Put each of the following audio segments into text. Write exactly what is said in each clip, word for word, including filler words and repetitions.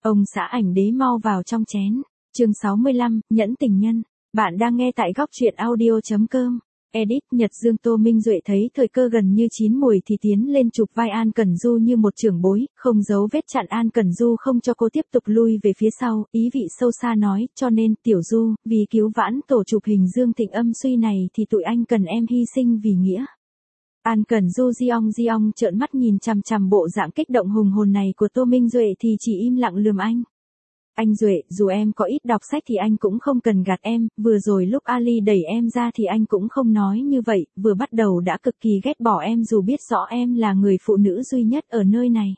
Ông xã ảnh đế mau vào trong chén. Chương sáu mươi lăm, Nhẫn tình nhân. Bạn đang nghe tại góc truyện audio chấm com. Edit Nhật Dương. Tô Minh Duệ thấy thời cơ gần như chín mùi thì tiến lên chụp vai An Cẩn Du như một trưởng bối, không giấu vết chặn An Cẩn Du không cho cô tiếp tục lui về phía sau, ý vị sâu xa nói, cho nên, Tiểu Du, vì cứu vãn tổ chụp hình Dương Thịnh âm suy này thì tụi anh cần em hy sinh vì nghĩa. An Cẩn Du giong giong trợn mắt nhìn chằm chằm bộ dạng kích động hùng hồn này của Tô Minh Duệ thì chỉ im lặng lườm anh. Anh Duệ, dù em có ít đọc sách thì anh cũng không cần gạt em, vừa rồi lúc Ali đẩy em ra thì anh cũng không nói như vậy, vừa bắt đầu đã cực kỳ ghét bỏ em dù biết rõ em là người phụ nữ duy nhất ở nơi này.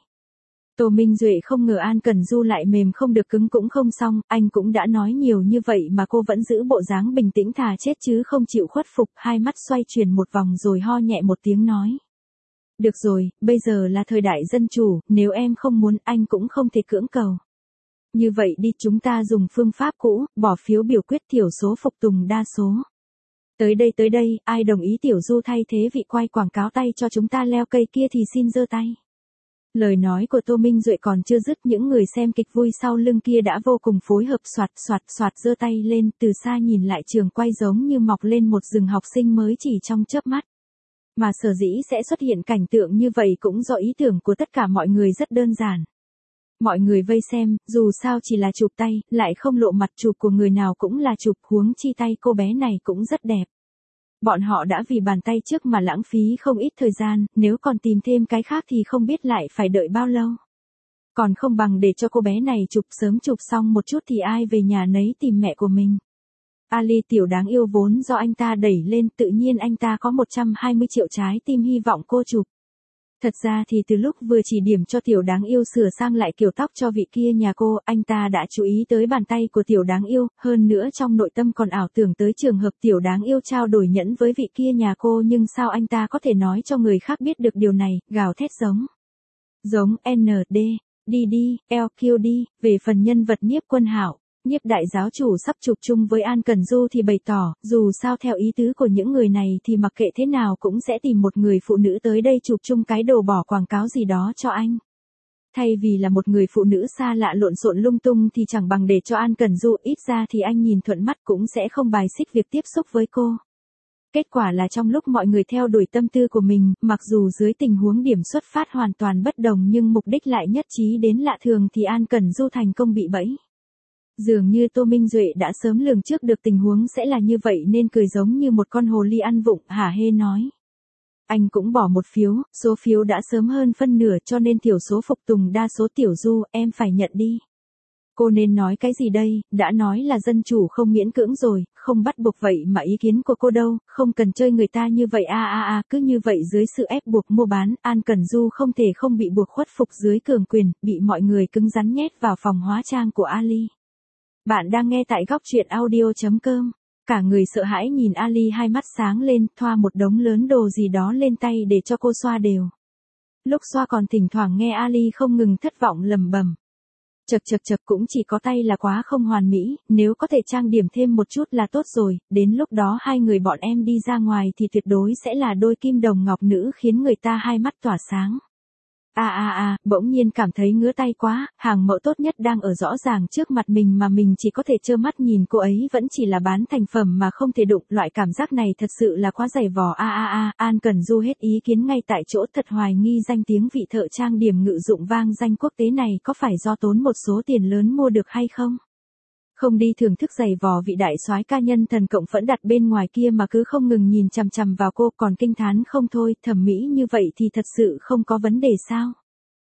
Tô Minh Duệ không ngờ An Cẩn Du lại mềm không được cứng cũng không xong, anh cũng đã nói nhiều như vậy mà cô vẫn giữ bộ dáng bình tĩnh thà chết chứ không chịu khuất phục, hai mắt xoay chuyển một vòng rồi ho nhẹ một tiếng nói. Được rồi, bây giờ là thời đại dân chủ, nếu em không muốn anh cũng không thể cưỡng cầu. Như vậy đi, chúng ta dùng phương pháp cũ, bỏ phiếu biểu quyết thiểu số phục tùng đa số. Tới đây tới đây, ai đồng ý Tiểu Du thay thế vị quay quảng cáo tay cho chúng ta leo cây kia thì xin giơ tay. Lời nói của Tô Minh Duệ còn chưa dứt, những người xem kịch vui sau lưng kia đã vô cùng phối hợp, soạt soạt soạt giơ tay lên, từ xa nhìn lại trường quay giống như mọc lên một rừng học sinh mới chỉ trong chớp mắt. Mà sở dĩ sẽ xuất hiện cảnh tượng như vậy cũng do ý tưởng của tất cả mọi người rất đơn giản. Mọi người vây xem, dù sao chỉ là chụp tay, lại không lộ mặt chụp của người nào cũng là chụp, huống chi tay cô bé này cũng rất đẹp. Bọn họ đã vì bàn tay trước mà lãng phí không ít thời gian, nếu còn tìm thêm cái khác thì không biết lại phải đợi bao lâu. Còn không bằng để cho cô bé này chụp sớm, chụp xong một chút thì ai về nhà nấy tìm mẹ của mình. Ali tiểu đáng yêu vốn do anh ta đẩy lên, tự nhiên anh ta có một trăm hai mươi triệu trái tim hy vọng cô chụp. Thật ra thì từ lúc vừa chỉ điểm cho tiểu đáng yêu sửa sang lại kiểu tóc cho vị kia nhà cô, anh ta đã chú ý tới bàn tay của tiểu đáng yêu, hơn nữa trong nội tâm còn ảo tưởng tới trường hợp tiểu đáng yêu trao đổi nhẫn với vị kia nhà cô, nhưng sao anh ta có thể nói cho người khác biết được điều này, gào thét giống. Giống en đê, đi đi, lờ quy đi, về phần nhân vật Nhiếp Quân Hạo. Nhiếp đại giáo chủ sắp chụp chung với An Cẩn Du thì bày tỏ, dù sao theo ý tứ của những người này thì mặc kệ thế nào cũng sẽ tìm một người phụ nữ tới đây chụp chung cái đồ bỏ quảng cáo gì đó cho anh. Thay vì là một người phụ nữ xa lạ lộn xộn lung tung thì chẳng bằng để cho An Cẩn Du, ít ra thì anh nhìn thuận mắt cũng sẽ không bài xích việc tiếp xúc với cô. Kết quả là trong lúc mọi người theo đuổi tâm tư của mình, mặc dù dưới tình huống điểm xuất phát hoàn toàn bất đồng nhưng mục đích lại nhất trí đến lạ thường thì An Cẩn Du thành công bị bẫy. Dường như Tô Minh Duệ đã sớm lường trước được tình huống sẽ là như vậy nên cười giống như một con hồ ly ăn vụng, hả hê nói. Anh cũng bỏ một phiếu, số phiếu đã sớm hơn phân nửa cho nên thiểu số phục tùng đa số. Tiểu Du, em phải nhận đi. Cô nên nói cái gì đây, đã nói là dân chủ không miễn cưỡng rồi, không bắt buộc vậy mà ý kiến của cô đâu, không cần chơi người ta như vậy a a a, cứ như vậy dưới sự ép buộc mua bán, An Cẩn Du không thể không bị buộc khuất phục dưới cường quyền, bị mọi người cứng rắn nhét vào phòng hóa trang của Ali. Bạn đang nghe tại góc truyện audio chấm com. Cả người sợ hãi nhìn Ali, hai mắt sáng lên, thoa một đống lớn đồ gì đó lên tay để cho cô xoa đều. Lúc xoa còn thỉnh thoảng nghe Ali không ngừng thất vọng lầm bầm. Chật chật chật, cũng chỉ có tay là quá không hoàn mỹ, nếu có thể trang điểm thêm một chút là tốt rồi, đến lúc đó hai người bọn em đi ra ngoài thì tuyệt đối sẽ là đôi kim đồng ngọc nữ khiến người ta hai mắt tỏa sáng. À à à, bỗng nhiên cảm thấy ngứa tay quá, hàng mẫu tốt nhất đang ở rõ ràng trước mặt mình mà mình chỉ có thể trơ mắt nhìn cô ấy vẫn chỉ là bán thành phẩm mà không thể đụng, loại cảm giác này thật sự là quá dày vò. A a a, An Cẩn Du hết ý kiến ngay tại chỗ, thật hoài nghi danh tiếng vị thợ trang điểm ngự dụng vang danh quốc tế này có phải do tốn một số tiền lớn mua được hay không? Không đi thưởng thức giày vò vị đại soái ca nhân thần cộng phẫn đặt bên ngoài kia mà cứ không ngừng nhìn chằm chằm vào cô, còn kinh thán không thôi, thẩm mỹ như vậy thì thật sự không có vấn đề sao?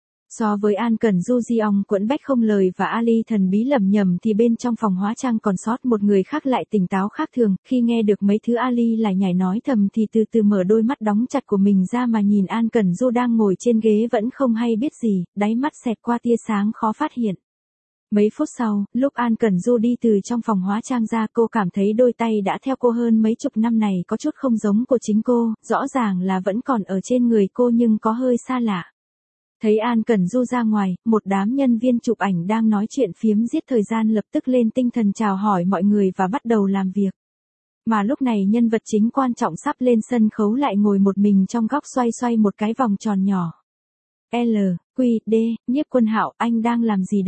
So với An Cẩn Du giong quẫn bách không lời và Ali thần bí lẩm nhẩm thì bên trong phòng hóa trang còn sót một người khác lại tỉnh táo khác thường, khi nghe được mấy thứ Ali lại nhảy nói thầm thì từ từ mở đôi mắt đóng chặt của mình ra mà nhìn An Cẩn Du đang ngồi trên ghế vẫn không hay biết gì, đáy mắt xẹt qua tia sáng khó phát hiện. Mấy phút sau, lúc An Cẩn Du đi từ trong phòng hóa trang ra, cô cảm thấy đôi tay đã theo cô hơn mấy chục năm này có chút không giống của chính cô, rõ ràng là vẫn còn ở trên người cô nhưng có hơi xa lạ. Thấy An Cẩn Du ra ngoài, một đám nhân viên chụp ảnh đang nói chuyện phiếm giết thời gian lập tức lên tinh thần chào hỏi mọi người và bắt đầu làm việc. Mà lúc này nhân vật chính quan trọng sắp lên sân khấu lại ngồi một mình trong góc xoay xoay một cái vòng tròn nhỏ. L, Q, D, Nhiếp Quân Hạo, anh đang làm gì đấy?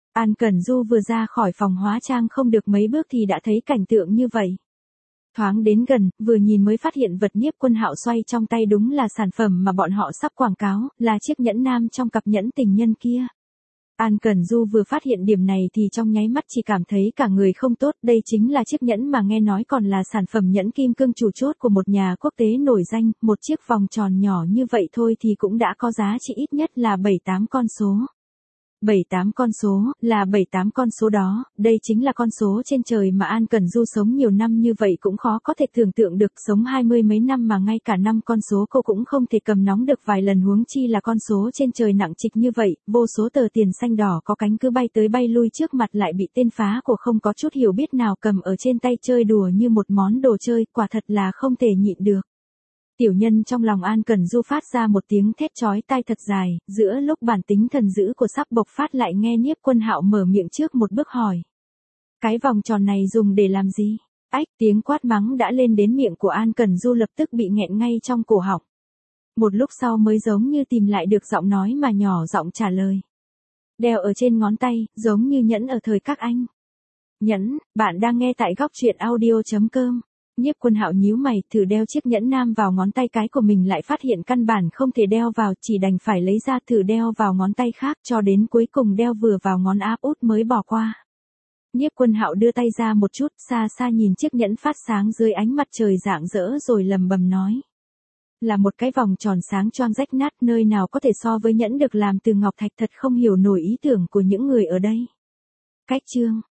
An Cẩn Du vừa ra khỏi phòng hóa trang không được mấy bước thì đã thấy cảnh tượng như vậy. Thoáng đến gần, vừa nhìn mới phát hiện vật Nhiếp Quân Hạo xoay trong tay đúng là sản phẩm mà bọn họ sắp quảng cáo, là chiếc nhẫn nam trong cặp nhẫn tình nhân kia. An Cẩn Du vừa phát hiện điểm này thì trong nháy mắt chỉ cảm thấy cả người không tốt, đây chính là chiếc nhẫn mà nghe nói còn là sản phẩm nhẫn kim cương chủ chốt của một nhà quốc tế nổi danh, một chiếc vòng tròn nhỏ như vậy thôi thì cũng đã có giá trị ít nhất là bảy tám con số. bảy tám con số, là bảy tám con số đó, đây chính là con số trên trời mà An Cẩn Du sống nhiều năm như vậy cũng khó có thể tưởng tượng được, sống hai mươi mấy năm mà ngay cả năm con số cô cũng không thể cầm nóng được vài lần, huống chi là con số trên trời nặng trịch như vậy, vô số tờ tiền xanh đỏ có cánh cứ bay tới bay lui trước mặt lại bị tên phá của không có chút hiểu biết nào cầm ở trên tay chơi đùa như một món đồ chơi, quả thật là không thể nhịn được. Tiểu nhân trong lòng An Cẩn Du phát ra một tiếng thét chói tai thật dài, giữa lúc bản tính thần dữ của sắp bộc phát lại nghe Nhiếp Quân Hạo mở miệng trước một bước hỏi. Cái vòng tròn này dùng để làm gì? Ách, tiếng quát mắng đã lên đến miệng của An Cẩn Du lập tức bị nghẹn ngay trong cổ họng. Một lúc sau mới giống như tìm lại được giọng nói mà nhỏ giọng trả lời. Đeo ở trên ngón tay, giống như nhẫn ở thời các anh. Nhẫn, bạn đang nghe tại góc truyện audio chấm com. Nhiếp Quân Hạo nhíu mày, thử đeo chiếc nhẫn nam vào ngón tay cái của mình lại phát hiện căn bản không thể đeo vào, chỉ đành phải lấy ra thử đeo vào ngón tay khác, cho đến cuối cùng đeo vừa vào ngón áp út mới bỏ qua. Nhiếp Quân Hạo đưa tay ra một chút, xa xa nhìn chiếc nhẫn phát sáng dưới ánh mặt trời rạng rỡ rồi lầm bầm nói. Là một cái vòng tròn sáng choang rách nát, nơi nào có thể so với nhẫn được làm từ ngọc thạch, thật không hiểu nổi ý tưởng của những người ở đây. Cách chương